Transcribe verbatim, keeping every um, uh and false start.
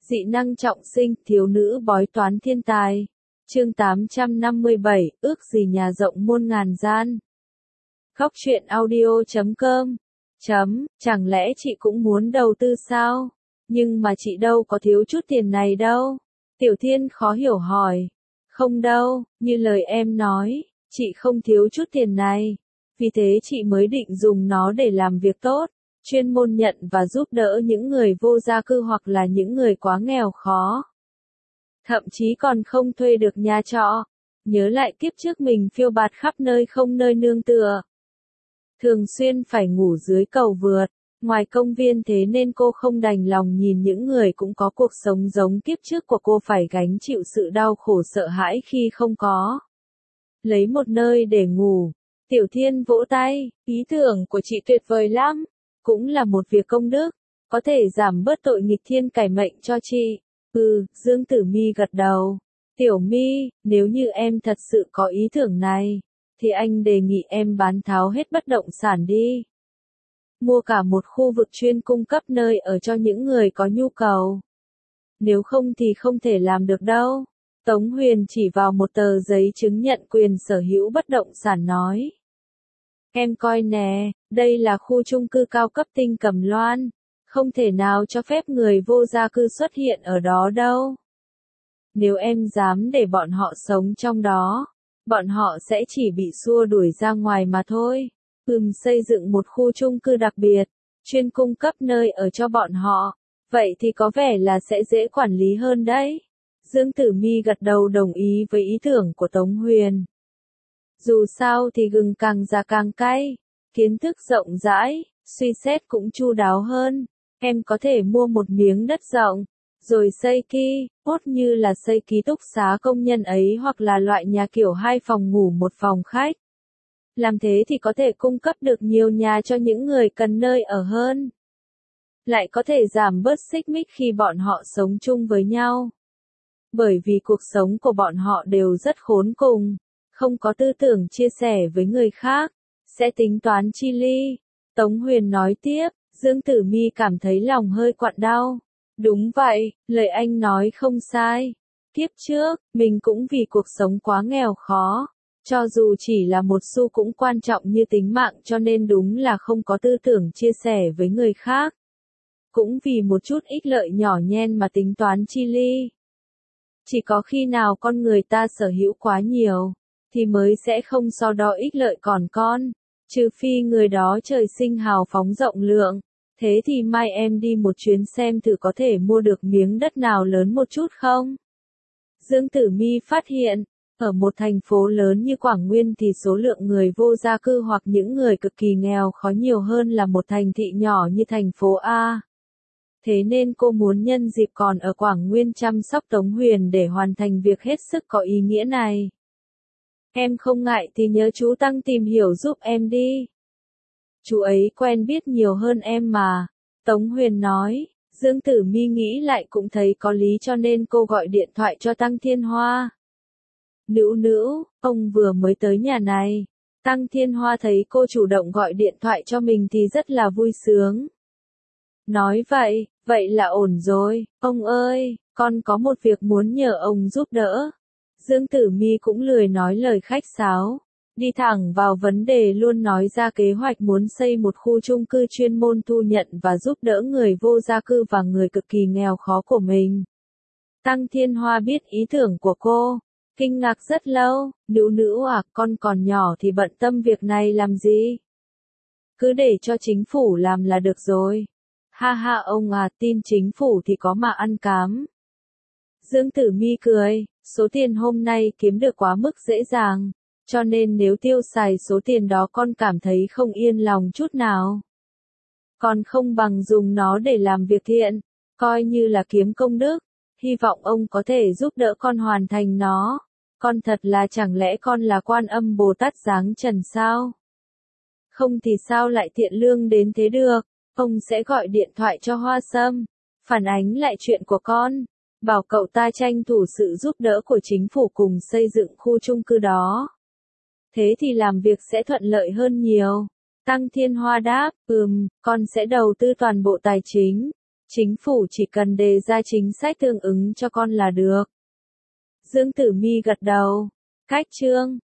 Dị năng trọng sinh, thiếu nữ bói toán thiên tài. Chương tám trăm năm mươi bảy, ước gì nhà rộng muôn ngàn gian. Góc truyện audio chấm com. Chấm, chẳng lẽ chị cũng muốn đầu tư sao? Nhưng mà chị đâu có thiếu chút tiền này đâu. Tiểu Thiên khó hiểu hỏi. Không đâu, như lời em nói, chị không thiếu chút tiền này. Vì thế chị mới định dùng nó để làm việc tốt, chuyên môn nhận và giúp đỡ những người vô gia cư hoặc là những người quá nghèo khó. Thậm chí còn không thuê được nhà trọ. Nhớ lại kiếp trước mình phiêu bạt khắp nơi không nơi nương tựa. Thường xuyên phải ngủ dưới cầu vượt, ngoài công viên, thế nên cô không đành lòng nhìn những người cũng có cuộc sống giống kiếp trước của cô phải gánh chịu sự đau khổ sợ hãi khi không có lấy một nơi để ngủ. Tiểu Thiên vỗ tay, ý tưởng của chị tuyệt vời lắm, cũng là một việc công đức, có thể giảm bớt tội nghịch thiên cải mệnh cho chị. Ừ, Dương Tử Mi gật đầu. Tiểu Mi, nếu như em thật sự có ý tưởng này, thì anh đề nghị em bán tháo hết bất động sản đi. Mua cả một khu vực chuyên cung cấp nơi ở cho những người có nhu cầu. Nếu không thì không thể làm được đâu. Tống Huyền chỉ vào một tờ giấy chứng nhận quyền sở hữu bất động sản nói. Em coi nè, đây là khu chung cư cao cấp Tinh Cẩm Loan. Không thể nào cho phép người vô gia cư xuất hiện ở đó đâu. Nếu em dám để bọn họ sống trong đó, bọn họ sẽ chỉ bị xua đuổi ra ngoài mà thôi. Ừm, xây dựng một khu chung cư đặc biệt, chuyên cung cấp nơi ở cho bọn họ. Vậy thì có vẻ là sẽ dễ quản lý hơn đấy. Dương Tử Mi gật đầu đồng ý với ý tưởng của Tống Huyền. Dù sao thì gừng càng già càng cay, kiến thức rộng rãi, suy xét cũng chu đáo hơn. Em có thể mua một miếng đất rộng, rồi xây ki, cốt như là xây ký túc xá công nhân ấy hoặc là loại nhà kiểu hai phòng ngủ một phòng khách. Làm thế thì có thể cung cấp được nhiều nhà cho những người cần nơi ở hơn. Lại có thể giảm bớt xích mích khi bọn họ sống chung với nhau. Bởi vì cuộc sống của bọn họ đều rất khốn cùng, không có tư tưởng chia sẻ với người khác, sẽ tính toán chi ly. Tống Huyền nói tiếp, Dương Tử Mi cảm thấy lòng hơi quặn đau. Đúng vậy, lời anh nói không sai. Kiếp trước, mình cũng vì cuộc sống quá nghèo khó. Cho dù chỉ là một xu cũng quan trọng như tính mạng cho nên đúng là không có tư tưởng chia sẻ với người khác. Cũng vì một chút ích lợi nhỏ nhen mà tính toán chi ly. Chỉ có khi nào con người ta sở hữu quá nhiều, thì mới sẽ không so đo ích lợi còn con. Trừ phi người đó trời sinh hào phóng rộng lượng. Thế thì mai em đi một chuyến xem thử có thể mua được miếng đất nào lớn một chút không? Dương Tử Mi phát hiện, ở một thành phố lớn như Quảng Nguyên thì số lượng người vô gia cư hoặc những người cực kỳ nghèo khó nhiều hơn là một thành thị nhỏ như thành phố A. Thế nên cô muốn nhân dịp còn ở Quảng Nguyên chăm sóc Tống Huyền để hoàn thành việc hết sức có ý nghĩa này. Em không ngại thì nhớ chú Tăng tìm hiểu giúp em đi. Chú ấy quen biết nhiều hơn em mà. Tống Huyền nói. Dương Tử Mi nghĩ lại cũng thấy có lý cho nên cô gọi điện thoại cho Tăng Thiên Hoa. Nữu nữu, ông vừa mới tới nhà này. Tăng Thiên Hoa thấy cô chủ động gọi điện thoại cho mình thì rất là vui sướng. Nói vậy, vậy là ổn rồi, ông ơi, con có một việc muốn nhờ ông giúp đỡ. Dương Tử Mi cũng lười nói lời khách sáo, đi thẳng vào vấn đề luôn nói ra kế hoạch muốn xây một khu chung cư chuyên môn thu nhận và giúp đỡ người vô gia cư và người cực kỳ nghèo khó của mình. Tăng Thiên Hoa biết ý tưởng của cô, kinh ngạc rất lâu. Nữu nữu à, con còn nhỏ thì bận tâm việc này làm gì? Cứ để cho chính phủ làm là được rồi. Ha ha ông à, tin chính phủ thì có mà ăn cám. Dương Tử Mi cười, số tiền hôm nay kiếm được quá mức dễ dàng, cho nên nếu tiêu xài số tiền đó con cảm thấy không yên lòng chút nào. Còn không bằng dùng nó để làm việc thiện, coi như là kiếm công đức, hy vọng ông có thể giúp đỡ con hoàn thành nó. Con thật là chẳng lẽ con là Quan Âm Bồ Tát giáng trần sao? Không thì sao lại thiện lương đến thế được? Ông sẽ gọi điện thoại cho Hoa Sâm, phản ánh lại chuyện của con, bảo cậu ta tranh thủ sự giúp đỡ của chính phủ cùng xây dựng khu chung cư đó. Thế thì làm việc sẽ thuận lợi hơn nhiều. Tăng Thiên Hoa đáp, ừm, con sẽ đầu tư toàn bộ tài chính, Chính phủ chỉ cần đề ra chính sách tương ứng cho con là được. Dương Tử Mi gật đầu. Cách chương